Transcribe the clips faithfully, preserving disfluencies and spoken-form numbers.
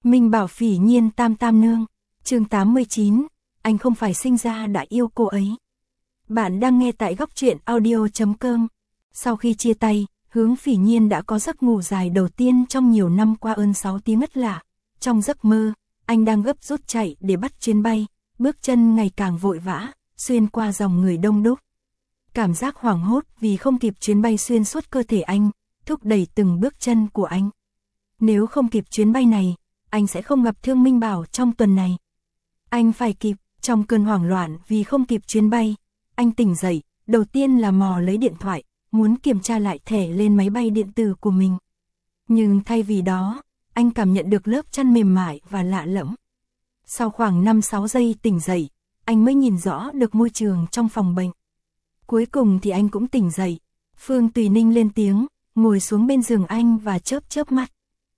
Minh Bảo Phỉ Nhiên Tam Tam Nương, chương tám mươi chín, anh không phải sinh ra đã yêu cô ấy. Bạn đang nghe tại góc truyện audio chấm com. Sau khi chia tay, Hướng Phỉ Nhiên đã có giấc ngủ dài đầu tiên trong nhiều năm qua ơn sáu tiếng ngất lạ. Trong giấc mơ, anh đang gấp rút chạy để bắt chuyến bay, bước chân ngày càng vội vã, xuyên qua dòng người đông đúc. Cảm giác hoảng hốt vì không kịp chuyến bay xuyên suốt cơ thể anh, thúc đẩy từng bước chân của anh. Nếu không kịp chuyến bay này, anh sẽ không gặp Thương Minh Bảo trong tuần này. Anh phải kịp. Trong cơn hoảng loạn vì không kịp chuyến bay, anh tỉnh dậy, đầu tiên là mò lấy điện thoại, muốn kiểm tra lại thẻ lên máy bay điện tử của mình. Nhưng thay vì đó, anh cảm nhận được lớp chăn mềm mại và lạ lẫm. Sau khoảng năm sáu giây tỉnh dậy, anh mới nhìn rõ được môi trường trong phòng bệnh. Cuối cùng thì anh cũng tỉnh dậy. Phương Tùy Ninh lên tiếng, ngồi xuống bên giường anh và chớp chớp mắt.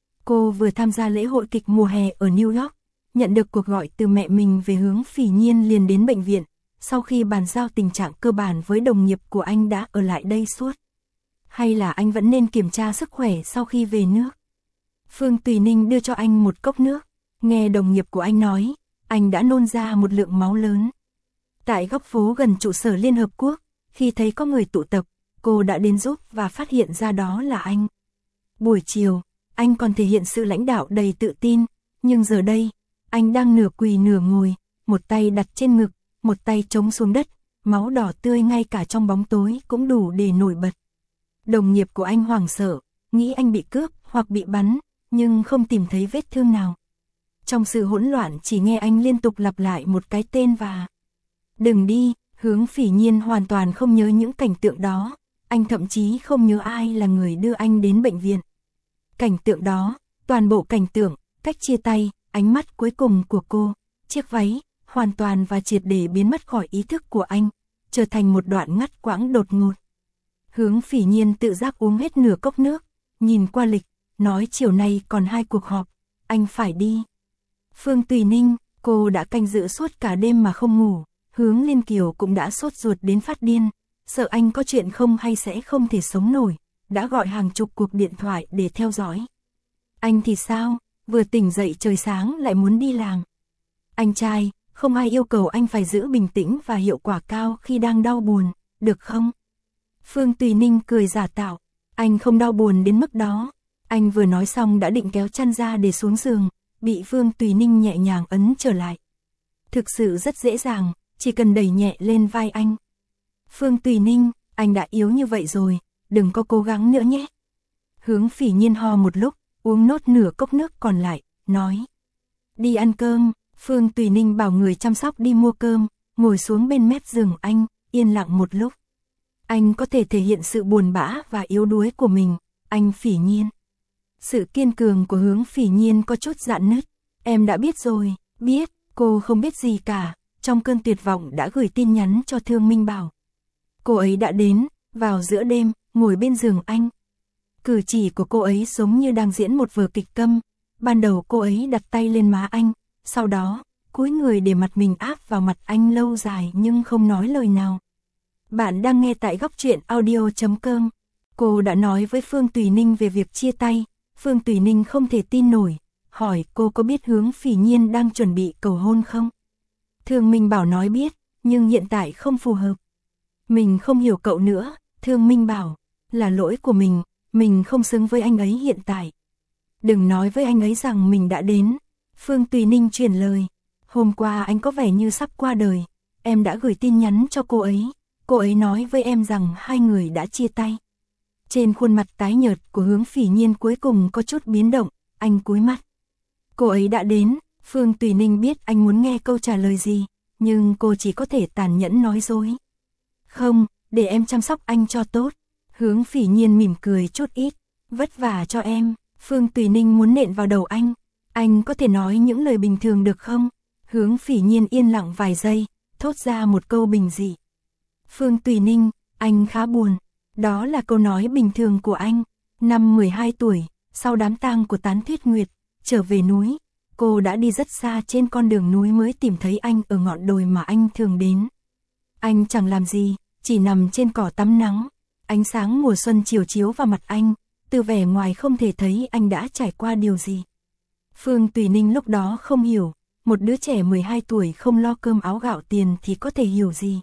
Cô vừa tham gia lễ hội kịch mùa hè ở New York, nhận được cuộc gọi từ mẹ mình về Hướng Phỉ Nhiên liền đến bệnh viện, sau khi bàn giao tình trạng cơ bản với đồng nghiệp của anh đã ở lại đây suốt. Hay là anh vẫn nên kiểm tra sức khỏe sau khi về nước? Phương Tùy Ninh đưa cho anh một cốc nước, nghe đồng nghiệp của anh nói, anh đã nôn ra một lượng máu lớn. Tại góc phố gần trụ sở Liên Hợp Quốc, khi thấy có người tụ tập, cô đã đến giúp và phát hiện ra đó là anh. Buổi chiều, anh còn thể hiện sự lãnh đạo đầy tự tin, nhưng giờ đây, anh đang nửa quỳ nửa ngồi, một tay đặt trên ngực, một tay chống xuống đất, máu đỏ tươi ngay cả trong bóng tối cũng đủ để nổi bật. Đồng nghiệp của anh hoảng sợ, nghĩ anh bị cướp hoặc bị bắn, nhưng không tìm thấy vết thương nào. Trong sự hỗn loạn chỉ nghe anh liên tục lặp lại một cái tên và đừng đi. Hướng Phỉ Nhiên hoàn toàn không nhớ những cảnh tượng đó, anh thậm chí không nhớ ai là người đưa anh đến bệnh viện. Cảnh tượng đó, toàn bộ cảnh tượng, cách chia tay, ánh mắt cuối cùng của cô, chiếc váy, hoàn toàn và triệt để biến mất khỏi ý thức của anh, trở thành một đoạn ngắt quãng đột ngột. Hướng Phỉ Nhiên tự giác uống hết nửa cốc nước, nhìn qua lịch, nói chiều nay còn hai cuộc họp, anh phải đi. Phương Tùy Ninh, cô đã canh giữ suốt cả đêm mà không ngủ, Hướng Liên Kiều cũng đã sốt ruột đến phát điên, sợ anh có chuyện không hay sẽ không thể sống nổi, đã gọi hàng chục cuộc điện thoại để theo dõi. Anh thì sao? Vừa tỉnh dậy trời sáng lại muốn đi làm. Anh trai, không ai yêu cầu anh phải giữ bình tĩnh và hiệu quả cao khi đang đau buồn, được không? Phương Tùy Ninh cười giả tạo, anh không đau buồn đến mức đó. Anh vừa nói xong đã định kéo chăn ra để xuống giường, bị Phương Tùy Ninh nhẹ nhàng ấn trở lại. Thực sự rất dễ dàng, chỉ cần đẩy nhẹ lên vai anh. Phương Tùy Ninh, anh đã yếu như vậy rồi, đừng có cố gắng nữa nhé. Hướng Phỉ Nhiên ho một lúc, uống nốt nửa cốc nước còn lại, nói. Đi ăn cơm. Phương Tùy Ninh bảo người chăm sóc đi mua cơm, ngồi xuống bên mép giường anh, yên lặng một lúc. Anh có thể thể hiện sự buồn bã và yếu đuối của mình, anh Phỉ Nhiên. Sự kiên cường của Hướng Phỉ Nhiên có chút rạn nứt. Em đã biết rồi, biết, cô không biết gì cả, trong cơn tuyệt vọng đã gửi tin nhắn cho Thương Minh Bảo. Cô ấy đã đến, vào giữa đêm, ngồi bên giường anh. Cử chỉ của cô ấy giống như đang diễn một vở kịch câm. Ban đầu cô ấy đặt tay lên má anh, sau đó, cúi người để mặt mình áp vào mặt anh lâu dài nhưng không nói lời nào. Bạn đang nghe tại góc truyện audio chấm com. Cô đã nói với Phương Tùy Ninh về việc chia tay. Phương Tùy Ninh không thể tin nổi, hỏi cô có biết Hướng Phỉ Nhiên đang chuẩn bị cầu hôn không? Thương Minh Bảo nói biết, nhưng hiện tại không phù hợp. Mình không hiểu cậu nữa, Thương Minh Bảo, là lỗi của mình, mình không xứng với anh ấy hiện tại. Đừng nói với anh ấy rằng mình đã đến. Phương Tùy Ninh truyền lời, hôm qua anh có vẻ như sắp qua đời, em đã gửi tin nhắn cho cô ấy, cô ấy nói với em rằng hai người đã chia tay. Trên khuôn mặt tái nhợt của Hướng Phỉ Nhiên cuối cùng có chút biến động, anh cúi mắt. Cô ấy đã đến. Phương Tùy Ninh biết anh muốn nghe câu trả lời gì, nhưng cô chỉ có thể tàn nhẫn nói dối. Không, để em chăm sóc anh cho tốt. Hướng Phỉ Nhiên mỉm cười chút ít, vất vả cho em. Phương Tùy Ninh muốn nện vào đầu anh. Anh có thể nói những lời bình thường được không? Hướng Phỉ Nhiên yên lặng vài giây, thốt ra một câu bình dị. Phương Tùy Ninh, anh khá buồn. Đó là câu nói bình thường của anh. Năm mười hai tuổi, sau đám tang của Tán Tuyết Nguyệt, trở về núi, cô đã đi rất xa trên con đường núi mới tìm thấy anh ở ngọn đồi mà anh thường đến. Anh chẳng làm gì, chỉ nằm trên cỏ tắm nắng. Ánh sáng mùa xuân chiều chiếu vào mặt anh, từ vẻ ngoài không thể thấy anh đã trải qua điều gì. Phương Tùy Ninh lúc đó không hiểu, một đứa trẻ mười hai tuổi không lo cơm áo gạo tiền thì có thể hiểu gì.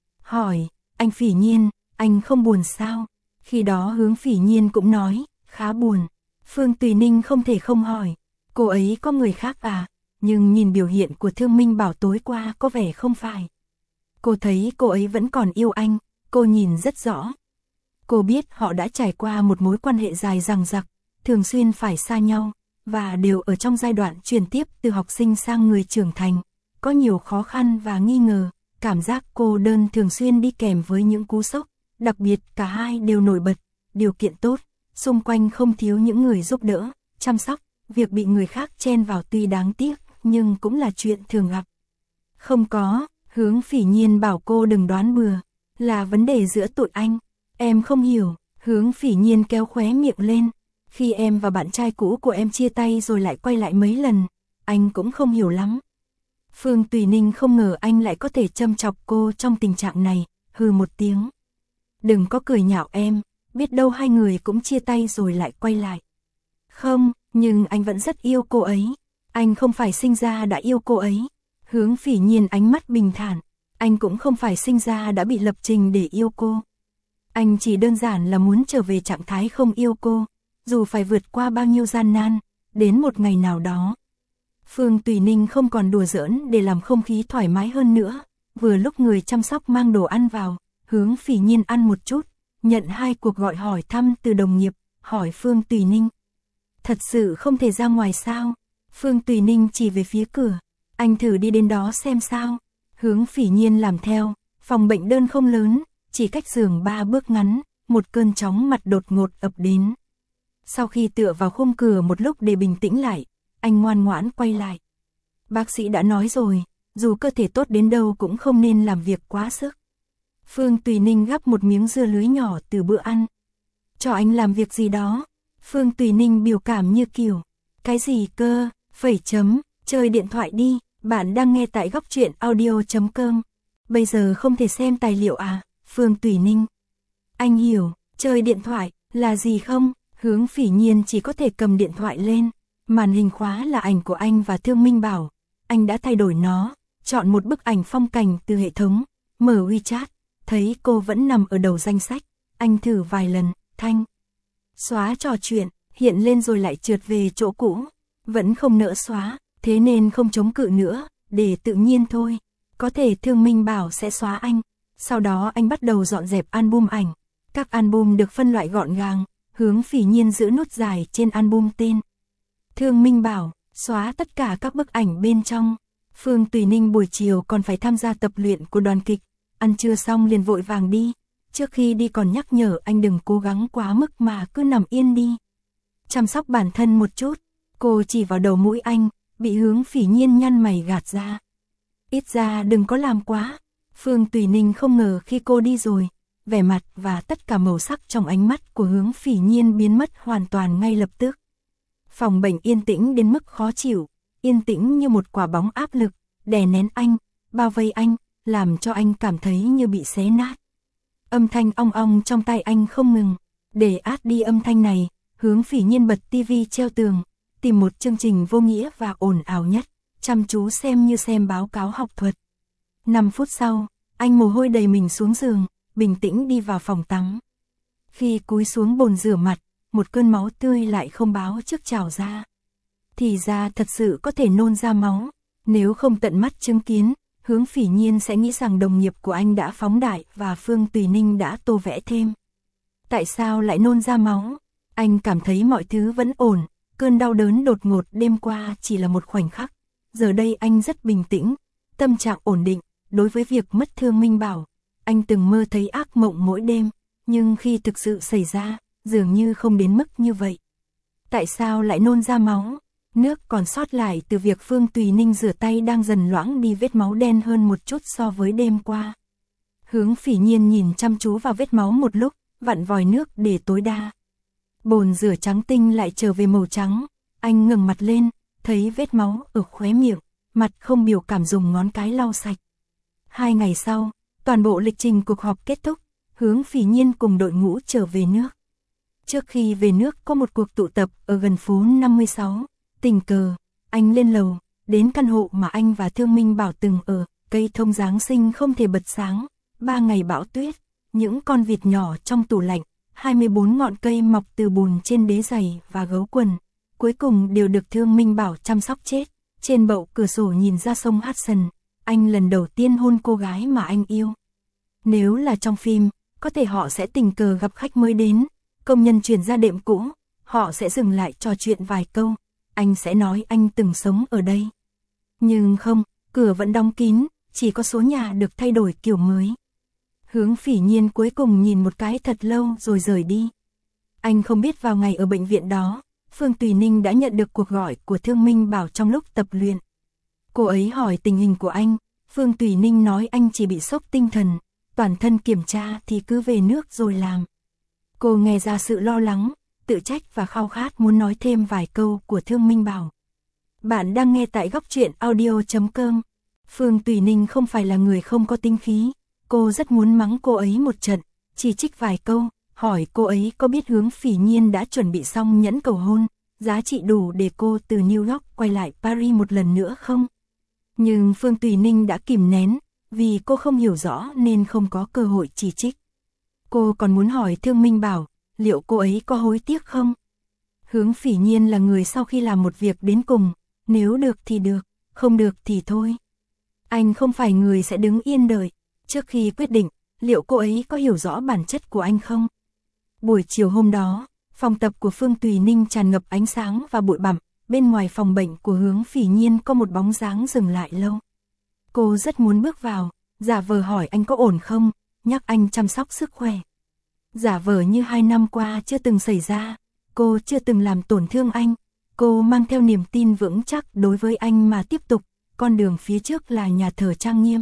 Hỏi, anh Phỉ Nhiên, anh không buồn sao? Khi đó Hướng Phỉ Nhiên cũng nói, khá buồn. Phương Tùy Ninh không thể không hỏi, cô ấy có người khác à? Nhưng nhìn biểu hiện của Thương Minh Bảo tối qua có vẻ không phải. Cô thấy cô ấy vẫn còn yêu anh, cô nhìn rất rõ. Cô biết họ đã trải qua một mối quan hệ dài dằng dặc, thường xuyên phải xa nhau, và đều ở trong giai đoạn chuyển tiếp từ học sinh sang người trưởng thành. Có nhiều khó khăn và nghi ngờ, cảm giác cô đơn thường xuyên đi kèm với những cú sốc, đặc biệt cả hai đều nổi bật, điều kiện tốt, xung quanh không thiếu những người giúp đỡ, chăm sóc, việc bị người khác chen vào tuy đáng tiếc, nhưng cũng là chuyện thường gặp. Không có, Hướng Phỉ Nhiên bảo cô đừng đoán bừa, là vấn đề giữa tụi anh, em không hiểu. Hướng Phỉ Nhiên kéo khóe miệng lên, khi em và bạn trai cũ của em chia tay rồi lại quay lại mấy lần, anh cũng không hiểu lắm. Phương Tùy Ninh không ngờ anh lại có thể châm chọc cô trong tình trạng này, hừ một tiếng. Đừng có cười nhạo em, biết đâu hai người cũng chia tay rồi lại quay lại. Không, nhưng anh vẫn rất yêu cô ấy, anh không phải sinh ra đã yêu cô ấy. Hướng Phỉ Nhiên ánh mắt bình thản, anh cũng không phải sinh ra đã bị lập trình để yêu cô. Anh chỉ đơn giản là muốn trở về trạng thái không yêu cô, dù phải vượt qua bao nhiêu gian nan, đến một ngày nào đó. Phương Tùy Ninh không còn đùa giỡn để làm không khí thoải mái hơn nữa, vừa lúc người chăm sóc mang đồ ăn vào, Hướng Phỉ Nhiên ăn một chút, nhận hai cuộc gọi hỏi thăm từ đồng nghiệp, hỏi Phương Tùy Ninh. Thật sự không thể ra ngoài sao? Phương Tùy Ninh chỉ về phía cửa, anh thử đi đến đó xem sao. Hướng Phỉ Nhiên làm theo, phòng bệnh đơn không lớn, chỉ cách giường ba bước ngắn, một cơn chóng mặt đột ngột ập đến. Sau khi tựa vào khung cửa một lúc để bình tĩnh lại, anh ngoan ngoãn quay lại. Bác sĩ đã nói rồi, dù cơ thể tốt đến đâu cũng không nên làm việc quá sức. Phương Tùy Ninh gắp một miếng dưa lưới nhỏ từ bữa ăn. Cho anh làm việc gì đó. Phương Tùy Ninh biểu cảm như kiểu, cái gì cơ, phẩy chấm, chơi điện thoại đi, bạn đang nghe tại góc truyện audio chấm com. Bây giờ không thể xem tài liệu à, Phương Tùy Ninh. Anh hiểu, chơi điện thoại, là gì không? Hướng Phỉ Nhiên chỉ có thể cầm điện thoại lên, màn hình khóa là ảnh của anh và Thương Minh Bảo. Anh đã thay đổi nó, chọn một bức ảnh phong cảnh từ hệ thống, mở WeChat, thấy cô vẫn nằm ở đầu danh sách. Anh thử vài lần, thanh. Xóa trò chuyện, hiện lên rồi lại trượt về chỗ cũ. Vẫn không nỡ xóa, thế nên không chống cự nữa, để tự nhiên thôi. Có thể Thương Minh Bảo sẽ xóa anh. Sau đó anh bắt đầu dọn dẹp album ảnh. Các album được phân loại gọn gàng, Hướng Phỉ Nhiên giữ nút dài trên album tên. Thương Minh Bảo, xóa tất cả các bức ảnh bên trong. Phương Tùy Ninh buổi chiều còn phải tham gia tập luyện của đoàn kịch, ăn trưa xong liền vội vàng đi. Trước khi đi còn nhắc nhở anh đừng cố gắng quá mức mà cứ nằm yên đi. Chăm sóc bản thân một chút, cô chỉ vào đầu mũi anh, bị Hướng Phỉ Nhiên nhăn mày gạt ra. Ít ra đừng có làm quá. Phương Tùy Ninh không ngờ khi cô đi rồi, vẻ mặt và tất cả màu sắc trong ánh mắt của Hướng Phỉ Nhiên biến mất hoàn toàn ngay lập tức. Phòng bệnh yên tĩnh đến mức khó chịu, yên tĩnh như một quả bóng áp lực, đè nén anh, bao vây anh, làm cho anh cảm thấy như bị xé nát. Âm thanh ong ong trong tai anh không ngừng, để át đi âm thanh này, Hướng Phỉ Nhiên bật tivi treo tường, tìm một chương trình vô nghĩa và ồn ào nhất, chăm chú xem như xem báo cáo học thuật. năm phút sau, anh mồ hôi đầy mình xuống giường, bình tĩnh đi vào phòng tắm. Khi cúi xuống bồn rửa mặt, một cơn máu tươi lại không báo trước trào ra. Thì ra thật sự có thể nôn ra máu, nếu không tận mắt chứng kiến, Hướng Phỉ Nhiên sẽ nghĩ rằng đồng nghiệp của anh đã phóng đại và Phương Tùy Ninh đã tô vẽ thêm. Tại sao lại nôn ra máu? Anh cảm thấy mọi thứ vẫn ổn, cơn đau đớn đột ngột đêm qua chỉ là một khoảnh khắc. Giờ đây anh rất bình tĩnh, tâm trạng ổn định. Đối với việc mất Thương Minh Bảo, anh từng mơ thấy ác mộng mỗi đêm, nhưng khi thực sự xảy ra, dường như không đến mức như vậy. Tại sao lại nôn ra máu? Nước còn sót lại từ việc Phương Tùy Ninh rửa tay đang dần loãng đi vết máu đen hơn một chút so với đêm qua. Hướng Phỉ Nhiên nhìn chăm chú vào vết máu một lúc, vặn vòi nước để tối đa. Bồn rửa trắng tinh lại trở về màu trắng, anh ngẩng mặt lên, thấy vết máu ở khóe miệng, mặt không biểu cảm dùng ngón cái lau sạch. Hai ngày sau, toàn bộ lịch trình cuộc họp kết thúc, Hướng Phỉ Nhiên cùng đội ngũ trở về nước. Trước khi về nước có một cuộc tụ tập ở gần phố năm mươi sáu, Tình cờ, anh lên lầu, đến căn hộ mà anh và Thương Minh Bảo từng ở, cây thông Giáng sinh không thể bật sáng, ba ngày bão tuyết, những con vịt nhỏ trong tủ lạnh, hai mươi bốn ngọn cây mọc từ bùn trên đế giày và gấu quần, cuối cùng đều được Thương Minh Bảo chăm sóc chết. Trên bậu cửa sổ nhìn ra sông Hudson, anh lần đầu tiên hôn cô gái mà anh yêu. Nếu là trong phim, có thể họ sẽ tình cờ gặp khách mới đến, công nhân chuyển ra đệm cũ, họ sẽ dừng lại trò chuyện vài câu, anh sẽ nói anh từng sống ở đây. Nhưng không, cửa vẫn đóng kín, chỉ có số nhà được thay đổi kiểu mới. Hướng Phỉ Nhiên cuối cùng nhìn một cái thật lâu rồi rời đi. Anh không biết vào ngày ở bệnh viện đó, Phương Tùy Ninh đã nhận được cuộc gọi của Thương Minh Bảo trong lúc tập luyện. Cô ấy hỏi tình hình của anh, Phương Tùy Ninh nói anh chỉ bị sốc tinh thần, toàn thân kiểm tra thì cứ về nước rồi làm. Cô nghe ra sự lo lắng, tự trách và khao khát muốn nói thêm vài câu của Thương Minh Bảo. Bạn đang nghe tại góc truyện audio chấm com. Phương Tùy Ninh không phải là người không có tinh khí, cô rất muốn mắng cô ấy một trận, chỉ trích vài câu, hỏi cô ấy có biết Hướng Phỉ Nhiên đã chuẩn bị xong nhẫn cầu hôn, giá trị đủ để cô từ New York quay lại Paris một lần nữa không? Nhưng Phương Tùy Ninh đã kìm nén, vì cô không hiểu rõ nên không có cơ hội chỉ trích. Cô còn muốn hỏi Thương Minh Bảo, liệu cô ấy có hối tiếc không? Hướng Phỉ Nhiên là người sau khi làm một việc đến cùng, nếu được thì được, không được thì thôi. Anh không phải người sẽ đứng yên đợi, trước khi quyết định, liệu cô ấy có hiểu rõ bản chất của anh không? Buổi chiều hôm đó, phòng tập của Phương Tùy Ninh tràn ngập ánh sáng và bụi bặm, bên ngoài phòng bệnh của Hướng Phỉ Nhiên có một bóng dáng dừng lại lâu. Cô rất muốn bước vào, giả vờ hỏi anh có ổn không, nhắc anh chăm sóc sức khỏe. Giả vờ như hai năm qua chưa từng xảy ra, cô chưa từng làm tổn thương anh, cô mang theo niềm tin vững chắc đối với anh mà tiếp tục, con đường phía trước là nhà thờ trang nghiêm.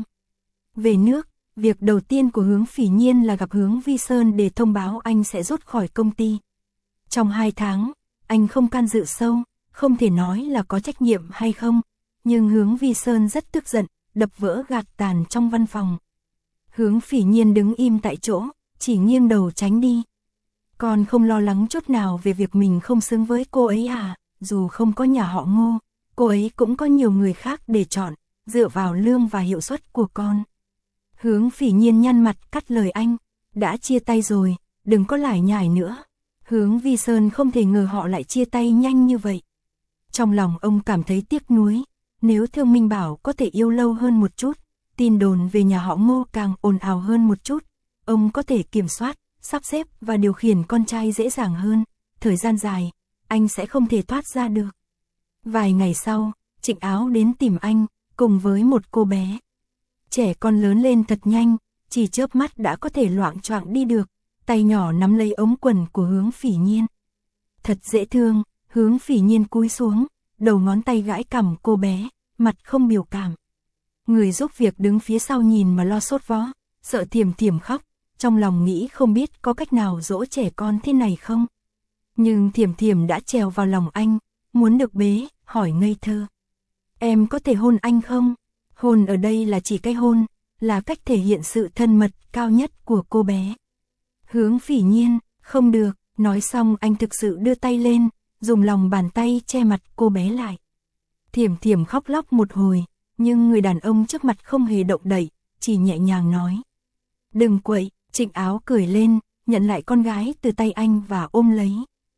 Về nước, việc đầu tiên của Hướng Phỉ Nhiên là gặp Hướng Vi Sơn để thông báo anh sẽ rút khỏi công ty. Trong hai tháng, anh không can dự sâu, không thể nói là có trách nhiệm hay không, nhưng Hướng Vi Sơn rất tức giận, đập vỡ gạt tàn trong văn phòng. Hướng Phỉ Nhiên đứng im tại chỗ, chỉ nghiêng đầu tránh đi. Còn không lo lắng chút nào về việc mình không xứng với cô ấy à, dù không có nhà họ Ngô, cô ấy cũng có nhiều người khác để chọn, dựa vào lương và hiệu suất của con. Hướng Phỉ Nhiên nhăn mặt cắt lời anh, đã chia tay rồi, đừng có lải nhải nữa. Hướng Vi Sơn không thể ngờ họ lại chia tay nhanh như vậy. Trong lòng ông cảm thấy tiếc nuối, nếu Thương Minh Bảo có thể yêu lâu hơn một chút, tin đồn về nhà họ Ngô càng ồn ào hơn một chút, ông có thể kiểm soát, sắp xếp và điều khiển con trai dễ dàng hơn, thời gian dài, anh sẽ không thể thoát ra được. Vài ngày sau, Trịnh Áo đến tìm anh, cùng với một cô bé. Trẻ con lớn lên thật nhanh, chỉ chớp mắt đã có thể loạng choạng đi được, tay nhỏ nắm lấy ống quần của Hướng Phỉ Nhiên. Thật dễ thương, Hướng Phỉ Nhiên cúi xuống, đầu ngón tay gãi cằm cô bé, mặt không biểu cảm. Người giúp việc đứng phía sau nhìn mà lo sốt vó, sợ Thiểm Thiểm khóc, trong lòng nghĩ không biết có cách nào dỗ trẻ con thế này không. Nhưng Thiểm Thiểm đã trèo vào lòng anh, muốn được bế, hỏi ngây thơ. Em có thể hôn anh không? Hôn ở đây là chỉ cái hôn, là cách thể hiện sự thân mật cao nhất của cô bé. Hướng Phỉ Nhiên, không được, nói xong anh thực sự đưa tay lên, dùng lòng bàn tay che mặt cô bé lại. Thiểm Thiểm khóc lóc một hồi, nhưng người đàn ông trước mặt không hề động đậy, chỉ nhẹ nhàng nói. Đừng quậy, Trịnh Áo cười lên, nhận lại con gái từ tay anh và ôm lấy.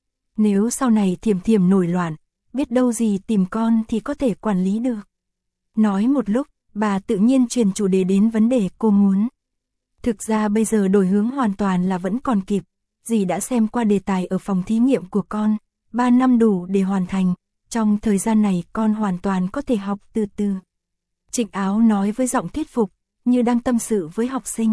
Nếu sau này Thiểm Thiểm nổi loạn, biết đâu gì tìm con thì có thể quản lý được. Nói một lúc, bà tự nhiên truyền chủ đề đến vấn đề cô muốn. Thực ra bây giờ đổi hướng hoàn toàn là vẫn còn kịp, dì đã xem qua đề tài ở phòng thí nghiệm của con, ba năm đủ để hoàn thành, trong thời gian này con hoàn toàn có thể học từ từ. Trịnh Áo nói với giọng thuyết phục, như đang tâm sự với học sinh.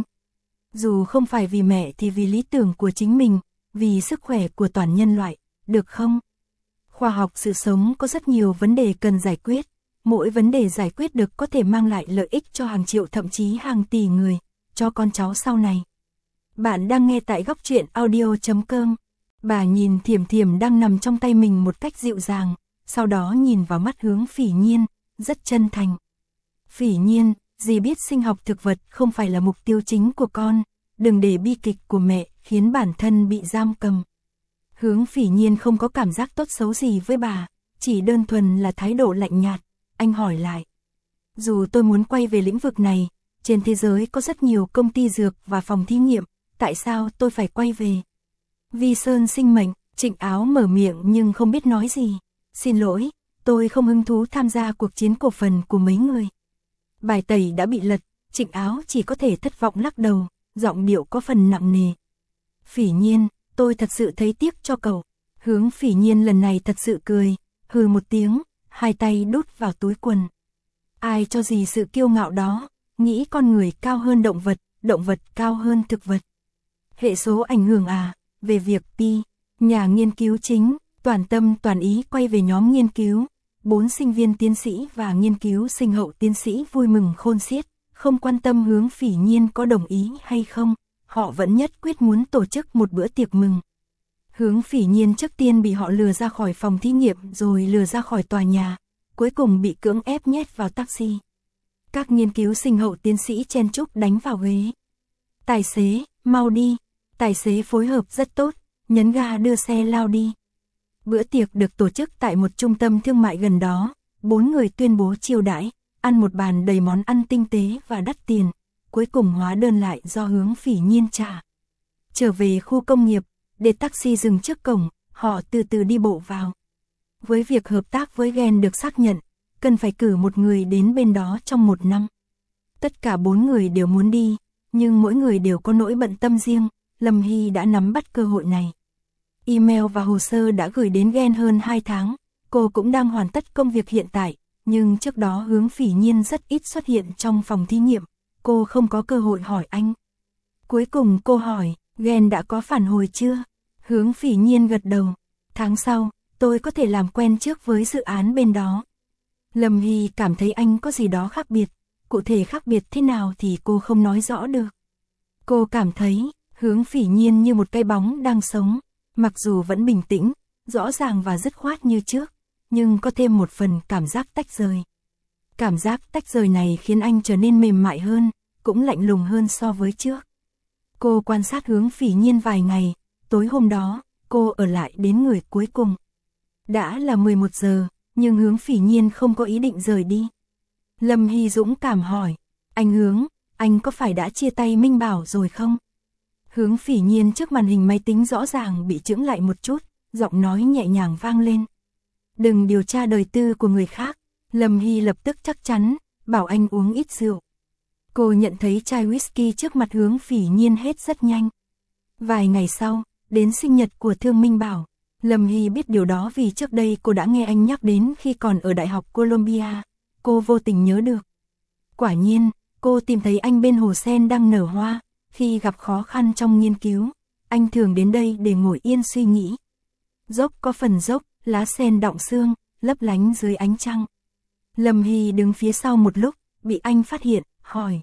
Dù không phải vì mẹ thì vì lý tưởng của chính mình, vì sức khỏe của toàn nhân loại, được không? Khoa học sự sống có rất nhiều vấn đề cần giải quyết, mỗi vấn đề giải quyết được có thể mang lại lợi ích cho hàng triệu thậm chí hàng tỷ người, cho con cháu sau này. Bạn đang nghe tại góc truyện audio chấm com. Bà nhìn Thiểm Thiểm đang nằm trong tay mình một cách dịu dàng, sau đó nhìn vào mắt Hướng Phỉ Nhiên, rất chân thành. Phỉ Nhiên, dì biết sinh học thực vật không phải là mục tiêu chính của con, đừng để bi kịch của mẹ khiến bản thân bị giam cầm. Hướng Phỉ Nhiên không có cảm giác tốt xấu gì với bà, chỉ đơn thuần là thái độ lạnh nhạt. Anh hỏi lại. Dù tôi muốn quay về lĩnh vực này, trên thế giới có rất nhiều công ty dược và phòng thí nghiệm, tại sao tôi phải quay về? Vi Sơn Sinh Mệnh, Trịnh Áo mở miệng nhưng không biết nói gì. Xin lỗi, tôi không hứng thú tham gia cuộc chiến cổ phần của mấy người. Bài tẩy đã bị lật, Trịnh Áo chỉ có thể thất vọng lắc đầu, giọng điệu có phần nặng nề. Phỉ Nhiên, tôi thật sự thấy tiếc cho cậu. Hướng Phỉ Nhiên lần này thật sự cười, hừ một tiếng, hai tay đút vào túi quần. Ai cho gì sự kiêu ngạo đó, nghĩ con người cao hơn động vật, động vật cao hơn thực vật. Hệ số ảnh hưởng à, về việc Pi, nhà nghiên cứu chính, toàn tâm toàn ý quay về nhóm nghiên cứu. Bốn sinh viên tiến sĩ và nghiên cứu sinh hậu tiến sĩ vui mừng khôn xiết, không quan tâm Hướng Phỉ Nhiên có đồng ý hay không, họ vẫn nhất quyết muốn tổ chức một bữa tiệc mừng. Hướng Phỉ Nhiên trước tiên bị họ lừa ra khỏi phòng thí nghiệm rồi lừa ra khỏi tòa nhà, cuối cùng bị cưỡng ép nhét vào taxi. Các nghiên cứu sinh hậu tiến sĩ chen chúc đánh vào ghế. Tài xế, mau đi. Tài xế phối hợp rất tốt, nhấn ga đưa xe lao đi. Bữa tiệc được tổ chức tại một trung tâm thương mại gần đó, bốn người tuyên bố chiêu đãi, ăn một bàn đầy món ăn tinh tế và đắt tiền, cuối cùng hóa đơn lại do Hướng Phỉ Nhiên trả. Trở về khu công nghiệp, để taxi dừng trước cổng, họ từ từ đi bộ vào. Với việc hợp tác với Gen được xác nhận, cần phải cử một người đến bên đó trong một năm. Tất cả bốn người đều muốn đi, nhưng mỗi người đều có nỗi bận tâm riêng, Lâm Hy đã nắm bắt cơ hội này. Email và hồ sơ đã gửi đến Gen hơn hai tháng, cô cũng đang hoàn tất công việc hiện tại, nhưng trước đó Hướng Phỉ Nhiên rất ít xuất hiện trong phòng thí nghiệm, cô không có cơ hội hỏi anh. Cuối cùng cô hỏi, Gen đã có phản hồi chưa? Hướng Phỉ Nhiên gật đầu, tháng sau, tôi có thể làm quen trước với dự án bên đó. Lâm Hy cảm thấy anh có gì đó khác biệt, cụ thể khác biệt thế nào thì cô không nói rõ được. Cô cảm thấy, Hướng Phỉ Nhiên như một cái bóng đang sống, mặc dù vẫn bình tĩnh, rõ ràng và dứt khoát như trước, nhưng có thêm một phần cảm giác tách rời. Cảm giác tách rời này khiến anh trở nên mềm mại hơn, cũng lạnh lùng hơn so với trước. Cô quan sát Hướng Phỉ Nhiên vài ngày, tối hôm đó, cô ở lại đến người cuối cùng. Đã là mười một giờ, nhưng Hướng Phỉ Nhiên không có ý định rời đi. Lâm Hy dũng cảm hỏi, anh Hướng, anh có phải đã chia tay Minh Bảo rồi không? Hướng Phỉ Nhiên trước màn hình máy tính rõ ràng bị chững lại một chút, giọng nói nhẹ nhàng vang lên. Đừng điều tra đời tư của người khác. Lâm Hy lập tức chắc chắn, bảo anh uống ít rượu. Cô nhận thấy chai whisky trước mặt Hướng Phỉ Nhiên hết rất nhanh. Vài ngày sau, đến sinh nhật của Thương Minh Bảo. Lâm Hy biết điều đó vì trước đây cô đã nghe anh nhắc đến khi còn ở Đại học Columbia. Cô vô tình nhớ được. Quả nhiên, cô tìm thấy anh bên hồ sen đang nở hoa. Khi gặp khó khăn trong nghiên cứu, anh thường đến đây để ngồi yên suy nghĩ. Dốc có phần dốc, lá sen đọng xương, lấp lánh dưới ánh trăng. Lâm Hy đứng phía sau một lúc, bị anh phát hiện, hỏi.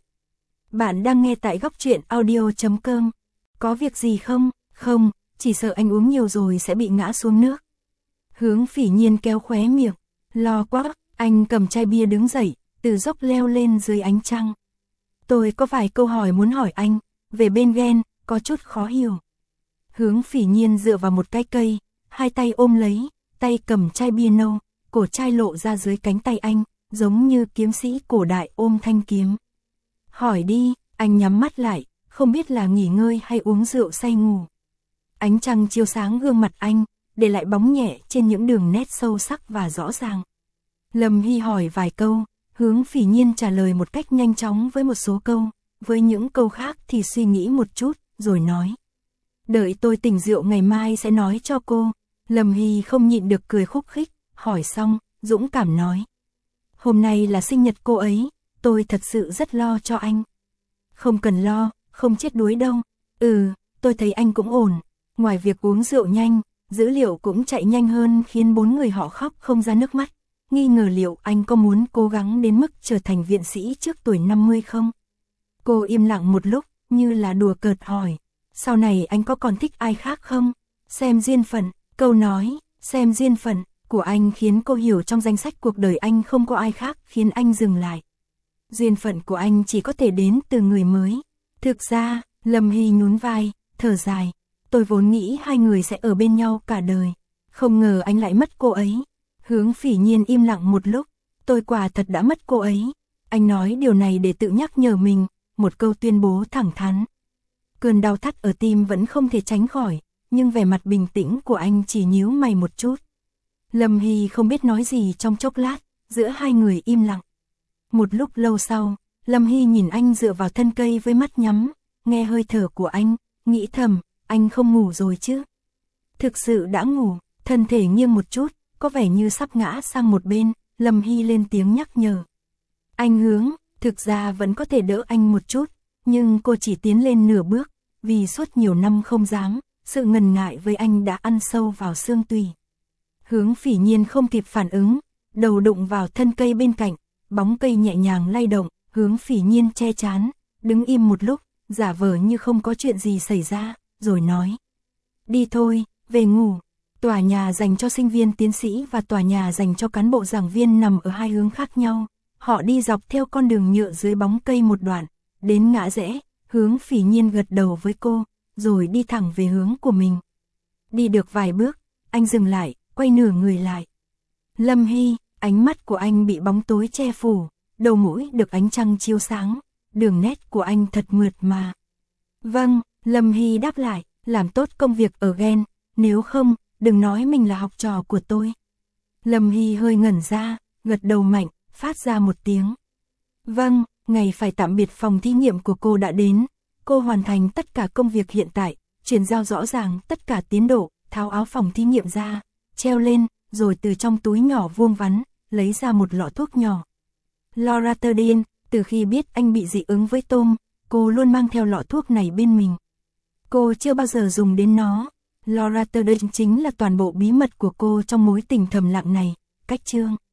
Bạn đang nghe tại góc truyện audio chấm com. Có việc gì không? Không, chỉ sợ anh uống nhiều rồi sẽ bị ngã xuống nước. Hướng Phỉ Nhiên kéo khóe miệng. Lo quá, anh cầm chai bia đứng dậy, từ dốc leo lên dưới ánh trăng. Tôi có vài câu hỏi muốn hỏi anh, về bên Gen, có chút khó hiểu. Hướng Phỉ Nhiên dựa vào một cái cây, hai tay ôm lấy, tay cầm chai bia nâu, cổ chai lộ ra dưới cánh tay anh, giống như kiếm sĩ cổ đại ôm thanh kiếm. Hỏi đi, anh nhắm mắt lại, không biết là nghỉ ngơi hay uống rượu say ngủ. Ánh trăng chiếu sáng gương mặt anh, để lại bóng nhẹ trên những đường nét sâu sắc và rõ ràng. Lâm Hy hỏi vài câu, Hướng Phỉ Nhiên trả lời một cách nhanh chóng với một số câu, với những câu khác thì suy nghĩ một chút, rồi nói. Đợi tôi tỉnh rượu ngày mai sẽ nói cho cô. Lâm Hy không nhịn được cười khúc khích, hỏi xong, dũng cảm nói. Hôm nay là sinh nhật cô ấy, tôi thật sự rất lo cho anh. Không cần lo, không chết đuối đâu. Ừ, tôi thấy anh cũng ổn. Ngoài việc uống rượu nhanh, dữ liệu cũng chạy nhanh hơn khiến bốn người họ khóc không ra nước mắt. Nghi ngờ liệu anh có muốn cố gắng đến mức trở thành viện sĩ trước tuổi năm mươi không? Cô im lặng một lúc, như là đùa cợt hỏi. Sau này anh có còn thích ai khác không? Xem duyên phận, câu nói, xem duyên phận của anh khiến cô hiểu trong danh sách cuộc đời anh không có ai khác khiến anh dừng lại. Duyên phận của anh chỉ có thể đến từ người mới. Thực ra, Lâm Hy nhún vai, thở dài. Tôi vốn nghĩ hai người sẽ ở bên nhau cả đời. Không ngờ anh lại mất cô ấy. Hướng Phỉ Nhiên im lặng một lúc, tôi quả thật đã mất cô ấy. Anh nói điều này để tự nhắc nhở mình, một câu tuyên bố thẳng thắn. Cơn đau thắt ở tim vẫn không thể tránh khỏi, nhưng vẻ mặt bình tĩnh của anh chỉ nhíu mày một chút. Lâm Hy không biết nói gì trong chốc lát, giữa hai người im lặng. Một lúc lâu sau, Lâm Hy nhìn anh dựa vào thân cây với mắt nhắm, nghe hơi thở của anh, nghĩ thầm, anh không ngủ rồi chứ? Thực sự đã ngủ, thân thể nghiêng một chút, có vẻ như sắp ngã sang một bên, Lâm Hy lên tiếng nhắc nhở. Anh Hướng, thực ra vẫn có thể đỡ anh một chút, nhưng cô chỉ tiến lên nửa bước, vì suốt nhiều năm không dám, sự ngần ngại với anh đã ăn sâu vào xương tủy. Hướng Phỉ Nhiên không kịp phản ứng, đầu đụng vào thân cây bên cạnh, bóng cây nhẹ nhàng lay động, Hướng Phỉ Nhiên che chán, đứng im một lúc, giả vờ như không có chuyện gì xảy ra, rồi nói. Đi thôi, về ngủ. Tòa nhà dành cho sinh viên tiến sĩ và tòa nhà dành cho cán bộ giảng viên nằm ở hai hướng khác nhau. Họ đi dọc theo con đường nhựa dưới bóng cây một đoạn, đến ngã rẽ, Hướng Phỉ Nhiên gật đầu với cô, rồi đi thẳng về hướng của mình. Đi được vài bước, anh dừng lại, quay nửa người lại. Lâm Hy, ánh mắt của anh bị bóng tối che phủ, đầu mũi được ánh trăng chiếu sáng, đường nét của anh thật mượt mà. Vâng, Lâm Hy đáp lại, làm tốt công việc ở Gen, nếu không, đừng nói mình là học trò của tôi. Lâm Hy hơi ngẩn ra, gật đầu mạnh, phát ra một tiếng. Vâng, ngày phải tạm biệt phòng thí nghiệm của cô đã đến. Cô hoàn thành tất cả công việc hiện tại, chuyển giao rõ ràng tất cả tiến độ, tháo áo phòng thí nghiệm ra, treo lên, rồi từ trong túi nhỏ vuông vắn, lấy ra một lọ thuốc nhỏ. Loratadine, từ khi biết anh bị dị ứng với tôm, cô luôn mang theo lọ thuốc này bên mình. Cô chưa bao giờ dùng đến nó. Loratadine chính là toàn bộ bí mật của cô trong mối tình thầm lặng này. Cách chương